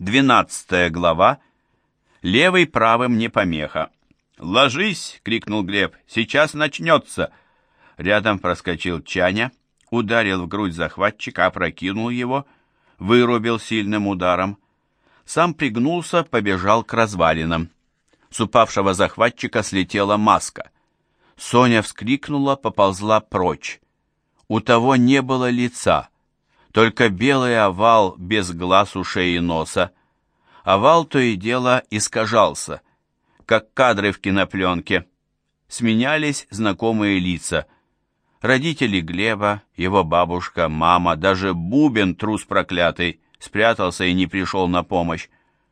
12 глава. Левый правым не помеха. «Ложись!» — крикнул Глеб. «Сейчас начнется!» Рядом проскочил Чаня, ударил в грудь захватчика, опрокинул его, вырубил сильным ударом. Сам пригнулся, побежал к развалинам. С упавшего захватчика слетела маска. Соня вскрикнула, поползла прочь. У того не было лица, только белый овал без глаз, ушей и носа. Овал то и дело искажался, как кадры в кинопленке. Сменялись знакомые лица. Родители Глеба, его бабушка, мама, даже Бубен, трус проклятый, спрятался и не пришел на помощь.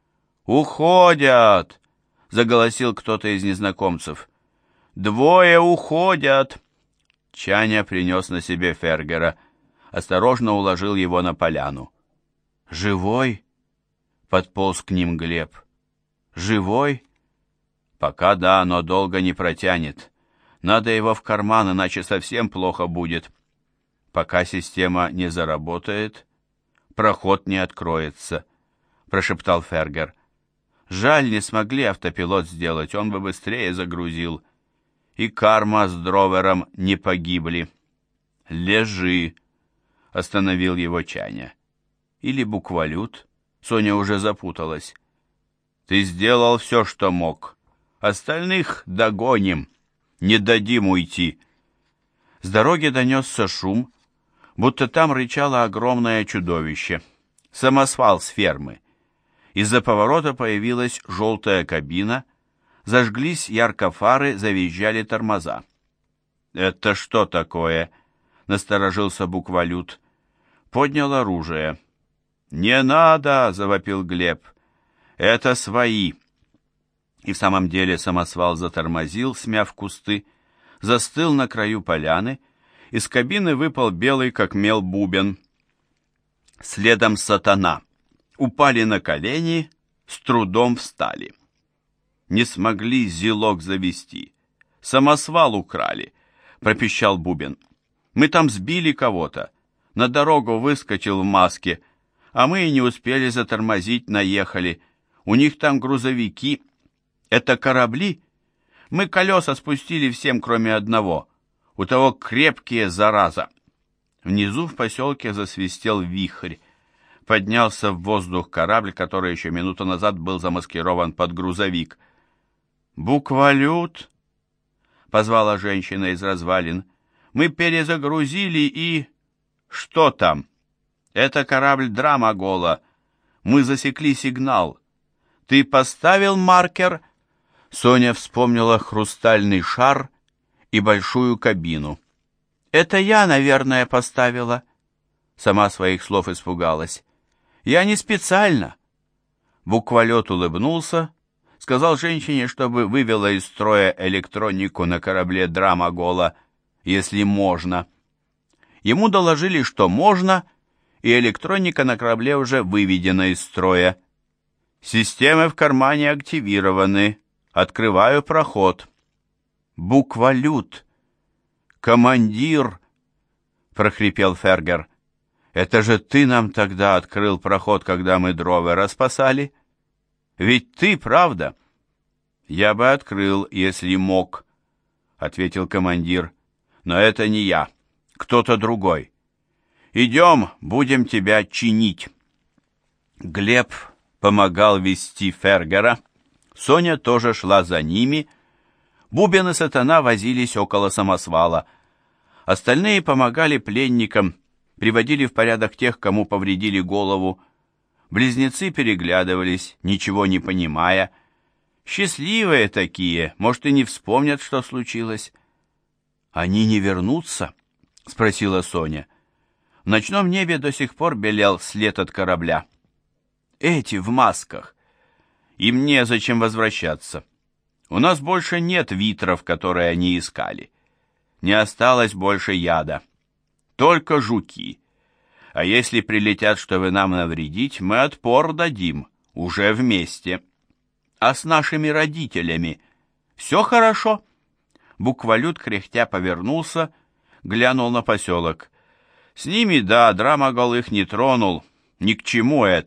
«Уходят!» — заголосил кто-то из незнакомцев. «Двое уходят!» Чаня принес на себе Фергера, осторожно уложил его на поляну. «Живой?» — подполз к ним Глеб. «Живой?» «Пока да, но долго не протянет. Надо его в карман, иначе совсем плохо будет. Пока система не заработает, проход не откроется», — прошептал Фергер. «Жаль, не смогли автопилот сделать, он бы быстрее загрузил. И Карма с Дровером не погибли». «Лежи», — остановил его Чаня. «Или буквалют?» Соня уже запуталась. «Ты сделал все, что мог. Остальных догоним. Не дадим уйти». С дороги донесся шум, будто там рычало огромное чудовище. Самосвал с фермы. Из-за поворота появилась желтая кабина, зажглись ярко фары, завизжали тормоза. «Это что такое?» — насторожился буквалют. Поднял оружие. «Не надо!» — завопил Глеб. «Это свои!» И в самом деле самосвал затормозил, смяв кусты, застыл на краю поляны, из кабины выпал белый, как мел, Бубен. Следом сатана. Упали на колени, с трудом встали. «Не смогли зилок завести. Самосвал украли», — пропищал Бубен. «Мы там сбили кого-то. На дорогу выскочил в маске, а мы и не успели затормозить, наехали. У них там грузовики. Это корабли? Мы колеса спустили всем, кроме одного. У того крепкие, зараза». Внизу в поселке засвистел вихрь. Поднялся в воздух корабль, который еще минуту назад был замаскирован под грузовик. «Буквалют!» — позвала женщина из развалин. «Мы перезагрузили и...» «Что там?» «Это корабль Драмагола. Мы засекли сигнал. Ты поставил маркер?» Соня вспомнила хрустальный шар и большую кабину. «Это я, наверное, поставила». Сама своих слов испугалась. «Я не специально». Буквалет улыбнулся, сказал женщине, чтобы вывела из строя электронику на корабле Драмагола, если можно. Ему доложили, что можно, и электроника на корабле уже выведена из строя. «Системы в кармане активированы. Открываю проход». «Буквалют! Командир!» — прохрипел Фергер. «Это же ты нам тогда открыл проход, когда мы Дровера спасали? Ведь ты, правда?» «Я бы открыл, если мог», — ответил командир. «Но это не я, кто-то другой. Идем, будем тебя чинить». Глеб помогал вести Фергера. Соня тоже шла за ними. Бубен и сатана возились около самосвала. Остальные помогали пленникам, приводили в порядок тех, кому повредили голову. Близнецы переглядывались, ничего не понимая. Счастливые такие, может, и не вспомнят, что случилось. «Они не вернутся?» — спросила Соня. В ночном небе до сих пор белел след от корабля. «Эти в масках. Им незачем возвращаться. У нас больше нет витров, которые они искали. Не осталось больше яда. Только жуки. А если прилетят, чтобы нам навредить, мы отпор дадим, уже вместе. А с нашими родителями все хорошо?» Буквалют кряхтя повернулся, глянул на поселок. «С ними, да, Драмагол их не тронул. Ни к чему это,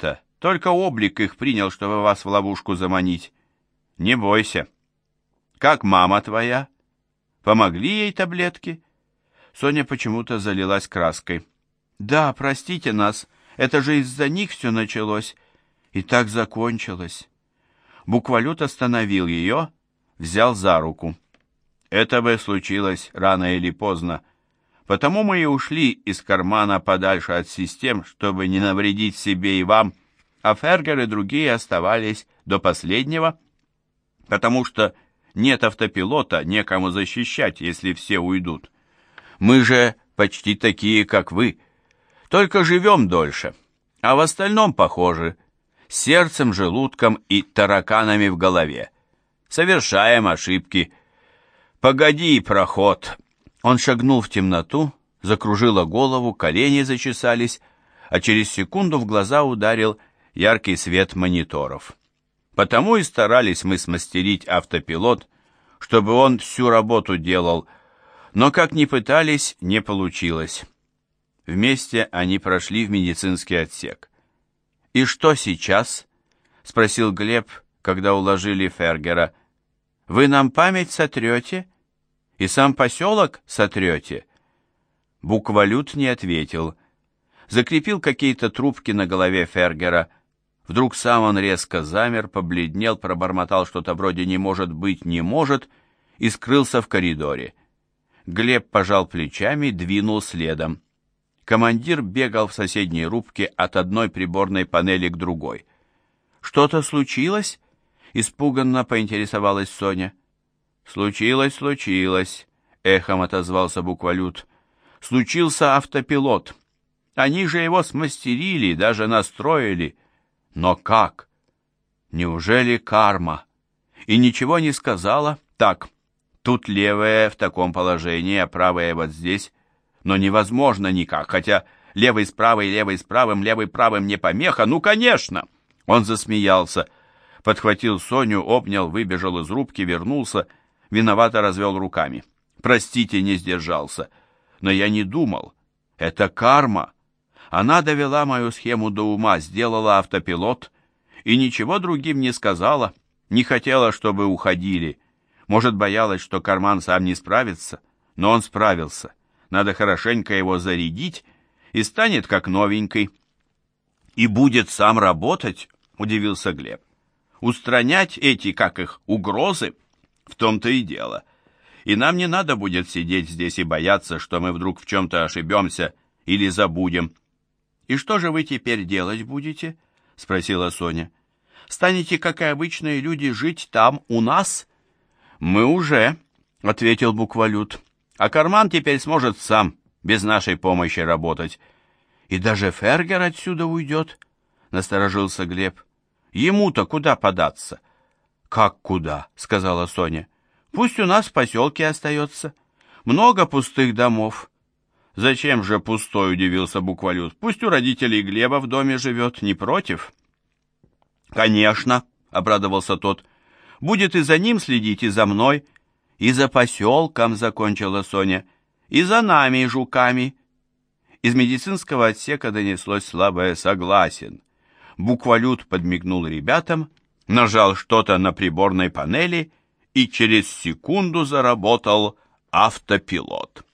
Только облик их принял, чтобы вас в ловушку заманить. Не бойся. Как мама твоя? Помогли ей таблетки?» Соня почему-то залилась краской. «Да, простите нас, это же из-за них все началось. И так закончилось». Буквалют остановил ее, взял за руку. «Это бы случилось рано или поздно. Потому мы и ушли из кармана подальше от систем, чтобы не навредить себе и вам, а Фергер и другие оставались до последнего, потому что нет автопилота, некому защищать, если все уйдут. Мы же почти такие, как вы, только живем дольше, а в остальном похожи, с сердцем, желудком и тараканами в голове. Совершаем ошибки. Погоди, проход!» Он шагнул в темноту, закружила голову, колени зачесались, а через секунду в глаза ударил яркий свет мониторов. Потому и старались мы смастерить автопилот, чтобы он всю работу делал, но как ни пытались, не получилось. Вместе они прошли в медицинский отсек. «И что сейчас?» — спросил Глеб, когда уложили Фергера. «Вы нам память сотрете? И сам поселок сотрете?» Буквалют не ответил. Закрепил какие-то трубки на голове Фергера. Вдруг сам он резко замер, побледнел, пробормотал что-то вроде «не может быть, не может» и скрылся в коридоре. Глеб пожал плечами, двинул следом. Командир бегал в соседней рубке от одной приборной панели к другой. «Что-то случилось?» — испуганно поинтересовалась Соня. «Случилось», — эхом отозвался Буквалют. «Случился автопилот. Они же его смастерили, даже настроили. Но как? Неужели карма? И ничего не сказала? Так, тут левая в таком положении, а правая вот здесь. Но невозможно никак, хотя левый с правой, левый с правым, левый правым не помеха. Ну, конечно!» Он засмеялся, подхватил Соню, обнял, выбежал из рубки, вернулся, виновато развел руками. «Простите, не сдержался. Но я не думал. Это карма. Она довела мою схему до ума, сделала автопилот и ничего другим не сказала, не хотела, чтобы уходили. Может, боялась, что карман сам не справится, но он справился. Надо хорошенько его зарядить, и станет как новенький». «И будет сам работать?» — удивился Глеб. «Устранять эти, как их, угрозы? В том-то и дело. И нам не надо будет сидеть здесь и бояться, что мы вдруг в чем-то ошибемся или забудем». «И что же вы теперь делать будете?» — спросила Соня. «Станете, как и обычные люди, жить там, у нас?» «Мы уже», — ответил Буквалют. «А карман теперь сможет сам, без нашей помощи работать». «И даже Фергер отсюда уйдет?» — насторожился Глеб. «Ему-то куда податься?» «Как куда?» — сказала Соня. «Пусть у нас в поселке остается. Много пустых домов». «Зачем же пустой?» — удивился Буквалют. «Пусть у родителей Глеба в доме живет, не против?» «Конечно», — обрадовался тот. «Будет и за ним следить, и за мной, и за поселком», — закончила Соня, «и за нами, жуками». Из медицинского отсека донеслось слабое «согласен». Буквалют подмигнул ребятам, нажал что-то на приборной панели, и через секунду заработал автопилот.